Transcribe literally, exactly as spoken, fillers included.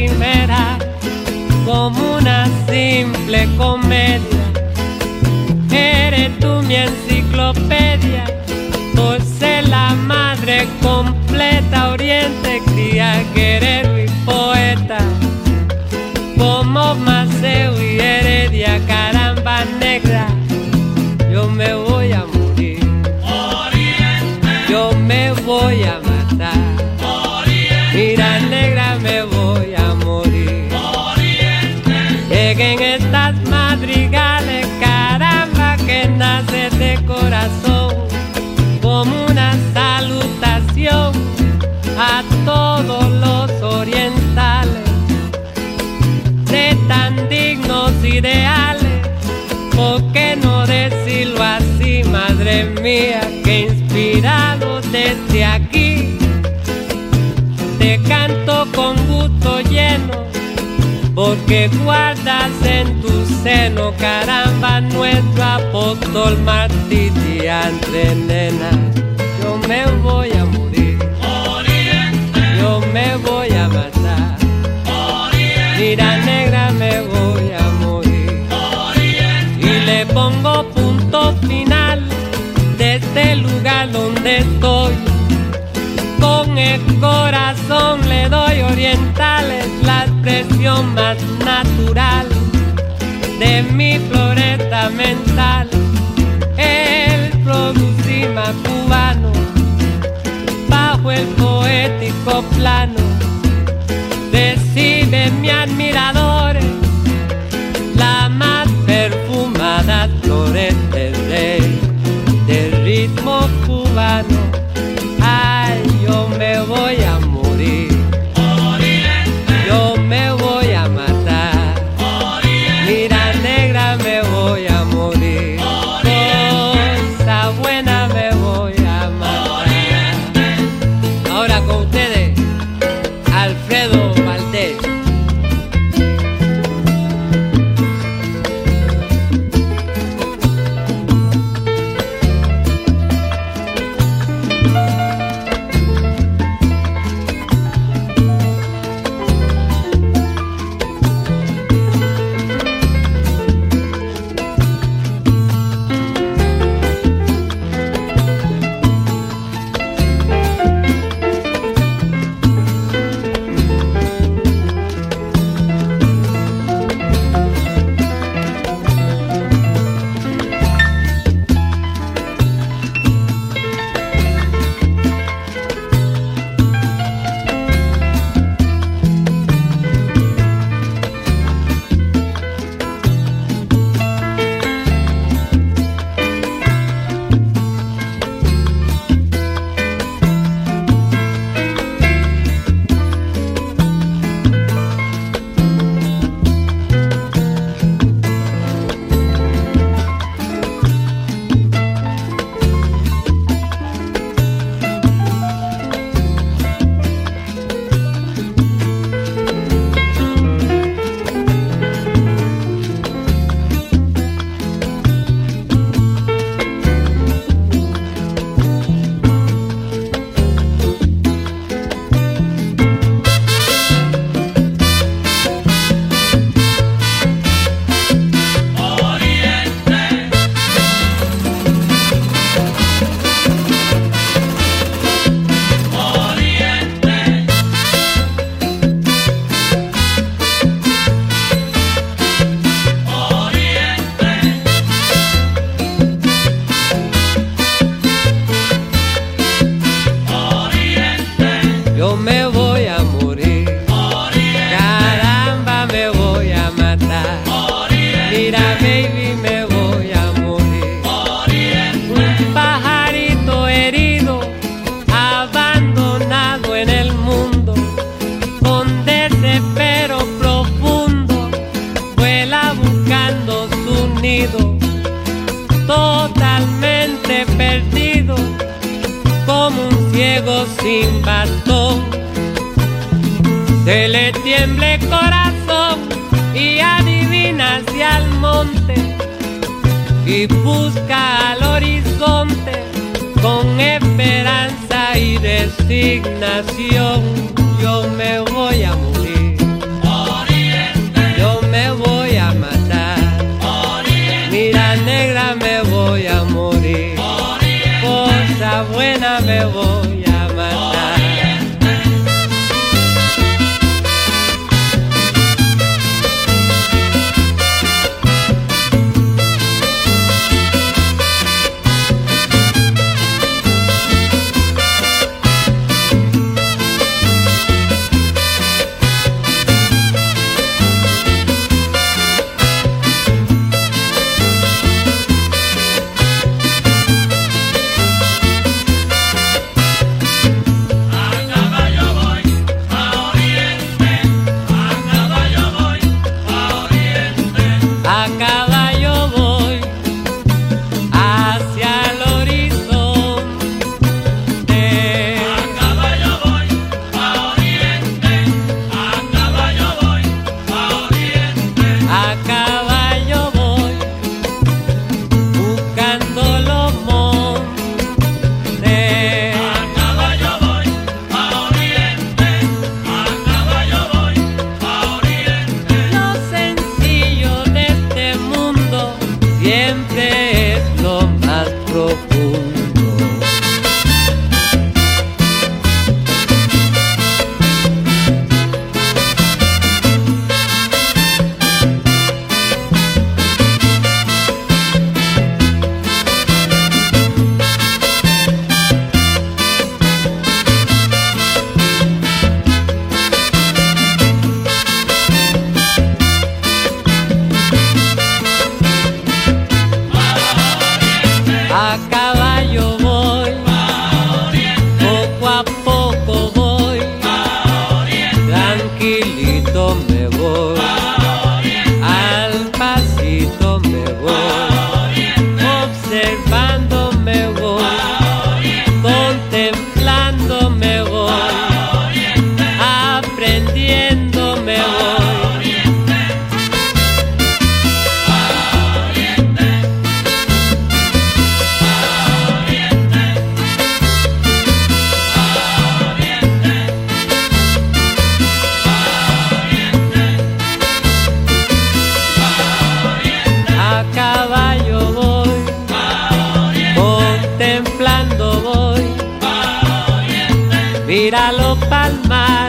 quimera, como una simple comedia. Eres tú mi enciclopedia, por ser la madre completa, Oriente, cría, guerrero y poeta. Como Maceo y Heredia, caramba negra, yo me voy a morir. Oriente, yo me voy a matar. Oriente, Mira negra, me voy a morir. Oriente, Lleguen estas madrigales, caramba, que nace de corazón, como una salutación a todos los orientales de tan dignos ideales. ¿Por qué no decirlo así, madre mía? Que inspirado desde aquí te canto con gusto lleno, porque guardas en tu seno, caramba, nuestro apóstol Martí Diantre, nena. Yo me voy a morir, Oriente, yo me voy a matar. Oriente, Mira negra, me voy a morir. Oriente, Y le pongo punto final de este lugar donde estoy. Con el corazón le doy orientales, la expresión más natural de mi floresta mental. El producima cubano, bajo el poético plano, recibe mi admiradores la más perfumada flores del rey del ritmo cubano. Ay, yo me voy a morir, Oriente, yo me voy a matar. Oriente, Mira negra, me voy a morir. Cosa buena, me voy a matar. Ahora con ustedes, Alfredo Valdés. Yo me voy a morir, caramba, me voy a matar. Mira baby, me voy a morir. Un pajarito herido, abandonado en el mundo, con desespero profundo, vuela buscando su nido, totalmente perdido, como un ciego sin bastón. Se le tiembla el corazón y adivina hacia el monte y busca al horizonte con esperanza y resignación. Yo me voy a morir, Estudiando me voy, aprendiendo me voy. A caballo voy, contemplando voy. Míralo palmar.